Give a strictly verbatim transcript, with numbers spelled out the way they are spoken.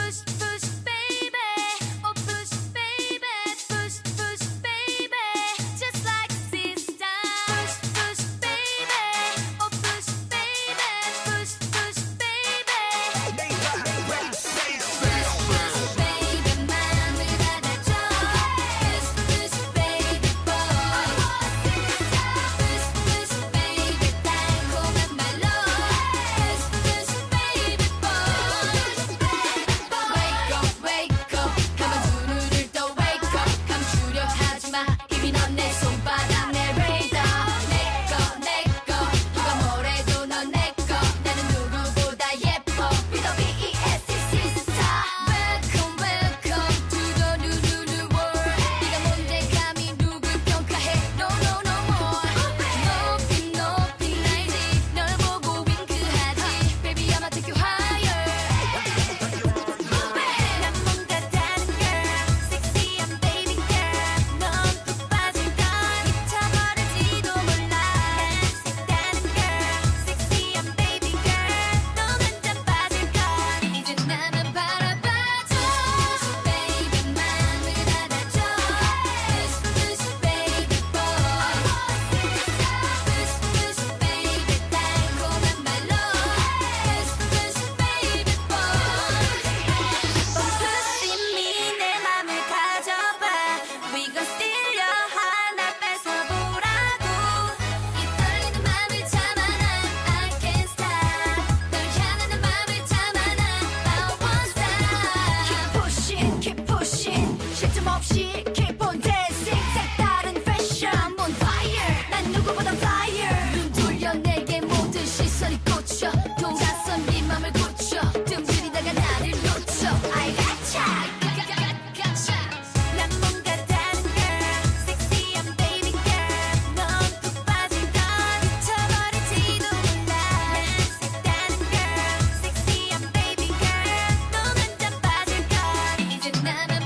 push push baby, oh push baby, push push baby, just like a sister. Push push baby, oh push baby, push push baby. Push push baby, 맘을 받아줘. Push push baby boy. Push push baby, 달콤한 말로. Push push baby boy. Wake up, wake up, 감은 두 눈을 떠 wake up. 감추려 하지 마, 이미 넌 내 손바닥 내 레이더. 내꺼 내꺼 누가 뭐래도 넌 내꺼. 나는 누구보다 예뻐. Be the B E S T sister. Welcome, welcome to the new new new world. 네가 뭔데 감히 누굴 평가해? No no no more. 높이 높이 날지 널 보고 윙크하지. Baby I'ma take you higher. 난 뭔가 다른 girl, 섹시한 baby girl. 넌 푹 빠질까 미쳐버릴지도 몰라. 난 색다른 girl, 섹시한 baby girl. 넌 완전 빠질걸. 이제 나만 바라봐줘. Baby 맘을 받아줘. Push push baby boy. Push push baby 달콤한 말로. Push push baby boy. Pussy me 내 맘을 가져봐. We gon' steal your heart 날 뺏어보라고. 이 떨리는 맘을 참아 난 I can't stop. 널 향하는 맘을 참아 난 I won't stop. Keep pushing, keep pushing. 쉴 틈 없이 keep on dancing. 색다른 fashion bonfire. 난 누구보다 flyer. 눈 돌려 내게 모든 시선이 꽂혀. 돌아선 네 맘을 고쳐. 뜸 들이다가 나를 놓쳐. I gotcha, gotcha. 난 뭔가 다른 girl, 섹시한 baby girl. 넌 푹 빠질까 미쳐버릴지도 몰라. 난 색다른 girl, 섹시한 baby girl. 넌 완전 빠질걸. 이제 나만